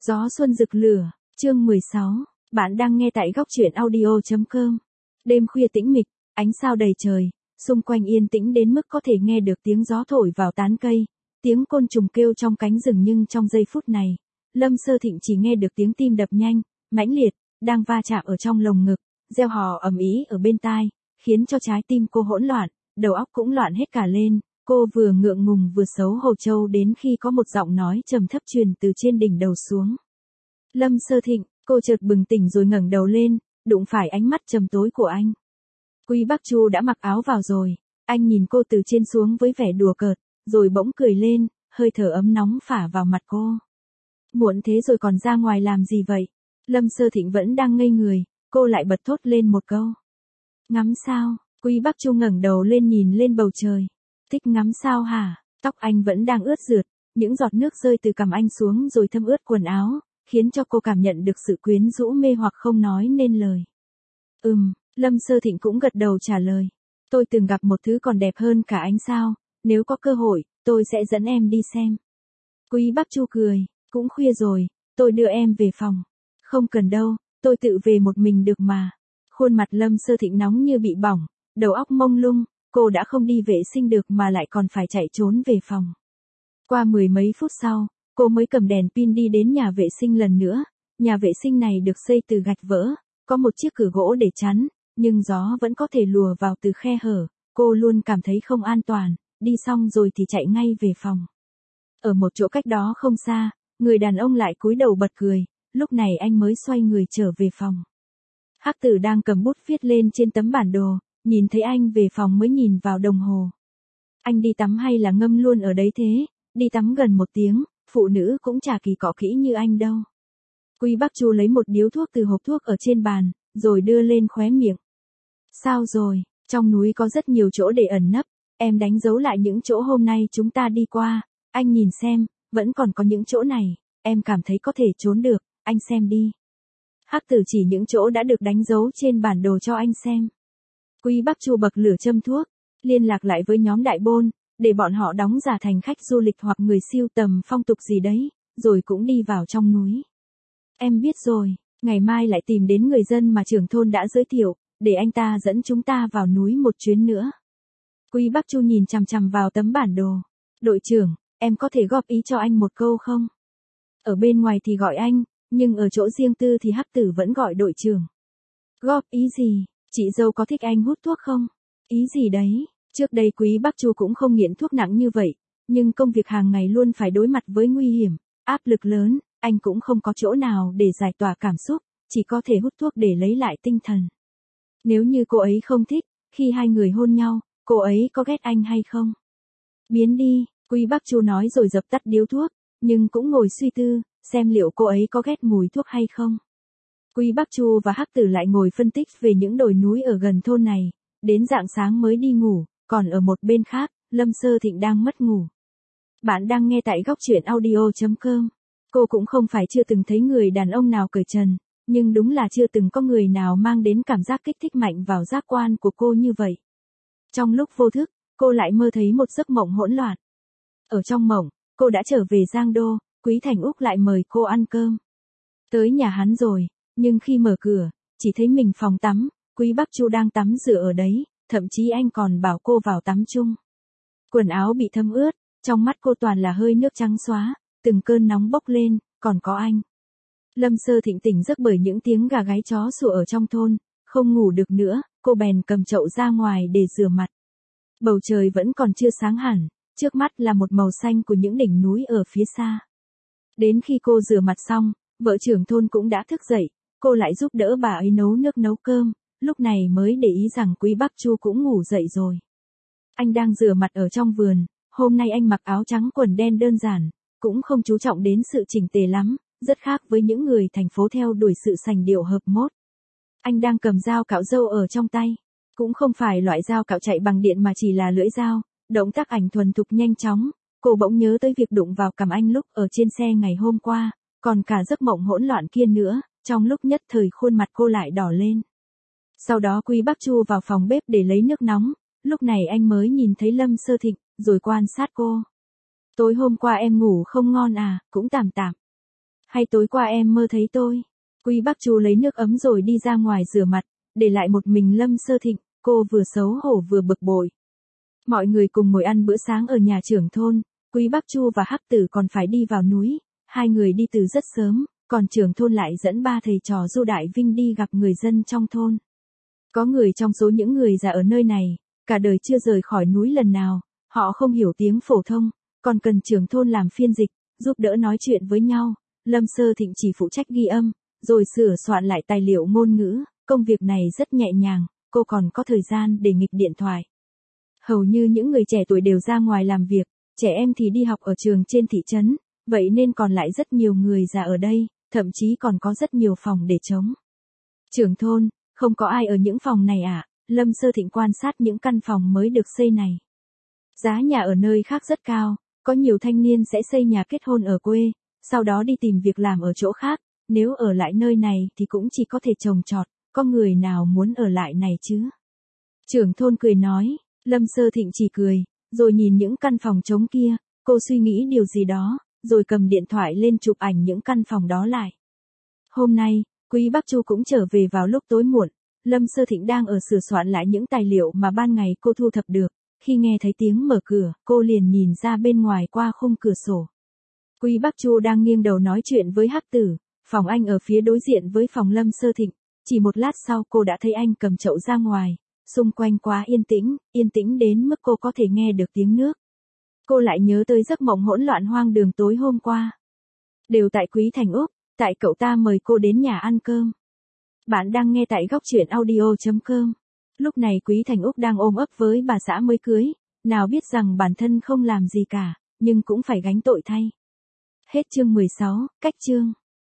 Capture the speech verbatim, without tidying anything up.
Gió xuân rực lửa, chương mười sáu. Bạn đang nghe tại góc truyện audio chấm com. Đêm khuya tĩnh mịch, ánh sao đầy trời, xung quanh yên tĩnh đến mức có thể nghe được tiếng gió thổi vào tán cây, tiếng côn trùng kêu trong cánh rừng, nhưng trong giây phút này, Lâm Sơ Thịnh chỉ nghe được tiếng tim đập nhanh, mãnh liệt, đang va chạm ở trong lồng ngực, reo hò ầm ĩ ở bên tai, khiến cho trái tim cô hỗn loạn, đầu óc cũng loạn hết cả lên. Cô vừa ngượng ngùng vừa xấu hổ trâu đến khi có một giọng nói trầm thấp truyền từ trên đỉnh đầu xuống. Lâm Sơ Thịnh, cô chợt bừng tỉnh rồi ngẩng đầu lên, đụng phải ánh mắt trầm tối của anh. Quý Bắc Chu đã mặc áo vào rồi, anh nhìn cô từ trên xuống với vẻ đùa cợt, rồi bỗng cười lên, hơi thở ấm nóng phả vào mặt cô. Muộn thế rồi còn ra ngoài làm gì vậy? Lâm Sơ Thịnh vẫn đang ngây người, cô lại bật thốt lên một câu. Ngắm sao? Quý Bắc Chu ngẩng đầu lên nhìn lên bầu trời. Thích ngắm sao hả? Tóc anh vẫn đang ướt rượt, những giọt nước rơi từ cằm anh xuống rồi thấm ướt quần áo, khiến cho cô cảm nhận được sự quyến rũ mê hoặc không nói nên lời. Ừm, Lâm Sơ Thịnh cũng gật đầu trả lời. Tôi từng gặp một thứ còn đẹp hơn cả ánh sao, nếu có cơ hội, tôi sẽ dẫn em đi xem. Quý Bắc Chu cười, cũng khuya rồi, tôi đưa em về phòng. Không cần đâu, tôi tự về một mình được mà. Khuôn mặt Lâm Sơ Thịnh nóng như bị bỏng, đầu óc mông lung. Cô đã không đi vệ sinh được mà lại còn phải chạy trốn về phòng. Qua mười mấy phút sau, cô mới cầm đèn pin đi đến nhà vệ sinh lần nữa. Nhà vệ sinh này được xây từ gạch vỡ, có một chiếc cửa gỗ để chắn, nhưng gió vẫn có thể lùa vào từ khe hở. Cô luôn cảm thấy không an toàn, đi xong rồi thì chạy ngay về phòng. Ở một chỗ cách đó không xa, người đàn ông lại cúi đầu bật cười, lúc này anh mới xoay người trở về phòng. Hắc Tử đang cầm bút viết lên trên tấm bản đồ. Nhìn thấy anh về phòng mới nhìn vào đồng hồ. Anh đi tắm hay là ngâm luôn ở đấy thế? Đi tắm gần một tiếng, phụ nữ cũng chả kỳ cọ kỹ như anh đâu. Quý Bắc Chu lấy một điếu thuốc từ hộp thuốc ở trên bàn, rồi đưa lên khóe miệng. Sao rồi, trong núi có rất nhiều chỗ để ẩn nấp, em đánh dấu lại những chỗ hôm nay chúng ta đi qua, anh nhìn xem, vẫn còn có những chỗ này, em cảm thấy có thể trốn được, anh xem đi. Hắc Tử chỉ những chỗ đã được đánh dấu trên bản đồ cho anh xem. Quý Bắc Chu bậc lửa châm thuốc, liên lạc lại với nhóm Đại Bôn, để bọn họ đóng giả thành khách du lịch hoặc người siêu tầm phong tục gì đấy, rồi cũng đi vào trong núi. Em biết rồi, ngày mai lại tìm đến người dân mà trưởng thôn đã giới thiệu, để anh ta dẫn chúng ta vào núi một chuyến nữa. Quý Bắc Chu nhìn chằm chằm vào tấm bản đồ. Đội trưởng, em có thể góp ý cho anh một câu không? Ở bên ngoài thì gọi anh, nhưng ở chỗ riêng tư thì Hắc Tử vẫn gọi đội trưởng. Góp ý gì? Chị dâu có thích anh hút thuốc không? Ý gì đấy? Trước đây Quý Bắc Chu cũng không nghiện thuốc nặng như vậy, nhưng công việc hàng ngày luôn phải đối mặt với nguy hiểm, áp lực lớn, anh cũng không có chỗ nào để giải tỏa cảm xúc, chỉ có thể hút thuốc để lấy lại tinh thần. Nếu như cô ấy không thích, khi hai người hôn nhau, cô ấy có ghét anh hay không? Biến đi, Quý Bắc Chu nói rồi dập tắt điếu thuốc, nhưng cũng ngồi suy tư, xem liệu cô ấy có ghét mùi thuốc hay không. Quý Bắc Chu và Hắc Tử lại ngồi phân tích về những đồi núi ở gần thôn này, đến rạng sáng mới đi ngủ, còn ở một bên khác, Lâm Sơ Thịnh đang mất ngủ. Bạn đang nghe tại góc truyện audio chấm com. Cô cũng không phải chưa từng thấy người đàn ông nào cởi trần, nhưng đúng là chưa từng có người nào mang đến cảm giác kích thích mạnh vào giác quan của cô như vậy. Trong lúc vô thức, cô lại mơ thấy một giấc mộng hỗn loạn. Ở trong mộng, cô đã trở về Giang Đô, Quý Thành Úc lại mời cô ăn cơm. Tới nhà hắn rồi. Nhưng khi mở cửa, chỉ thấy mình phòng tắm, Quý Bắc Chu đang tắm rửa ở đấy, thậm chí anh còn bảo cô vào tắm chung. Quần áo bị thấm ướt, trong mắt cô toàn là hơi nước trắng xóa, từng cơn nóng bốc lên, còn có anh. Lâm Sơ Thịnh tỉnh giấc bởi những tiếng gà gáy chó sủa ở trong thôn, không ngủ được nữa, cô bèn cầm chậu ra ngoài để rửa mặt. Bầu trời vẫn còn chưa sáng hẳn, trước mắt là một màu xanh của những đỉnh núi ở phía xa. Đến khi cô rửa mặt xong, vợ trưởng thôn cũng đã thức dậy. Cô lại giúp đỡ bà ấy nấu nước nấu cơm, lúc này mới để ý rằng Quý Bắc Chu cũng ngủ dậy rồi. Anh đang rửa mặt ở trong vườn, hôm nay anh mặc áo trắng quần đen đơn giản, cũng không chú trọng đến sự chỉnh tề lắm, rất khác với những người thành phố theo đuổi sự sành điệu hợp mốt. Anh đang cầm dao cạo râu ở trong tay, cũng không phải loại dao cạo chạy bằng điện mà chỉ là lưỡi dao, động tác ảnh thuần thục nhanh chóng. Cô bỗng nhớ tới việc đụng vào cằm anh lúc ở trên xe ngày hôm qua, còn cả giấc mộng hỗn loạn kia nữa. Trong lúc nhất thời khuôn mặt cô lại đỏ lên. Sau đó Quý Bắc Chu vào phòng bếp để lấy nước nóng, lúc này anh mới nhìn thấy Lâm Sơ Thịnh, rồi quan sát cô. Tối hôm qua em ngủ không ngon à, cũng tạm tạm. Hay tối qua em mơ thấy tôi. Quý Bắc Chu lấy nước ấm rồi đi ra ngoài rửa mặt, để lại một mình Lâm Sơ Thịnh, cô vừa xấu hổ vừa bực bội. Mọi người cùng ngồi ăn bữa sáng ở nhà trưởng thôn, Quý Bắc Chu và Hắc Tử còn phải đi vào núi, hai người đi từ rất sớm, còn trưởng thôn lại dẫn ba thầy trò Du Đại Vinh đi gặp người dân trong thôn. Có người trong số những người già ở nơi này, cả đời chưa rời khỏi núi lần nào, họ không hiểu tiếng phổ thông, còn cần trưởng thôn làm phiên dịch, giúp đỡ nói chuyện với nhau. Lâm Sơ Thịnh chỉ phụ trách ghi âm, rồi sửa soạn lại tài liệu ngôn ngữ, công việc này rất nhẹ nhàng, cô còn có thời gian để nghịch điện thoại. Hầu như những người trẻ tuổi đều ra ngoài làm việc, trẻ em thì đi học ở trường trên thị trấn, vậy nên còn lại rất nhiều người già ở đây, thậm chí còn có rất nhiều phòng để trống. Trưởng thôn, không có ai ở những phòng này à? Lâm Sơ Thịnh quan sát những căn phòng mới được xây này. Giá nhà ở nơi khác rất cao, có nhiều thanh niên sẽ xây nhà kết hôn ở quê, sau đó đi tìm việc làm ở chỗ khác, nếu ở lại nơi này thì cũng chỉ có thể trồng trọt, có người nào muốn ở lại này chứ? Trưởng thôn cười nói, Lâm Sơ Thịnh chỉ cười, rồi nhìn những căn phòng trống kia, cô suy nghĩ điều gì đó, rồi cầm điện thoại lên chụp ảnh những căn phòng đó lại. Hôm nay, Quý Bắc Chu cũng trở về vào lúc tối muộn, Lâm Sơ Thịnh đang ở sửa soạn lại những tài liệu mà ban ngày cô thu thập được, khi nghe thấy tiếng mở cửa, cô liền nhìn ra bên ngoài qua khung cửa sổ. Quý Bắc Chu đang nghiêng đầu nói chuyện với Hắc Tử, phòng anh ở phía đối diện với phòng Lâm Sơ Thịnh, chỉ một lát sau cô đã thấy anh cầm chậu ra ngoài, xung quanh quá yên tĩnh, yên tĩnh đến mức cô có thể nghe được tiếng nước. Cô lại nhớ tới giấc mộng hỗn loạn hoang đường tối hôm qua. Đều tại Quý Thành Úc, tại cậu ta mời cô đến nhà ăn cơm. Bạn đang nghe tại góc truyện audio chấm com. Lúc này Quý Thành Úc đang ôm ấp với bà xã mới cưới, nào biết rằng bản thân không làm gì cả, nhưng cũng phải gánh tội thay. Hết chương mười sáu, cách chương.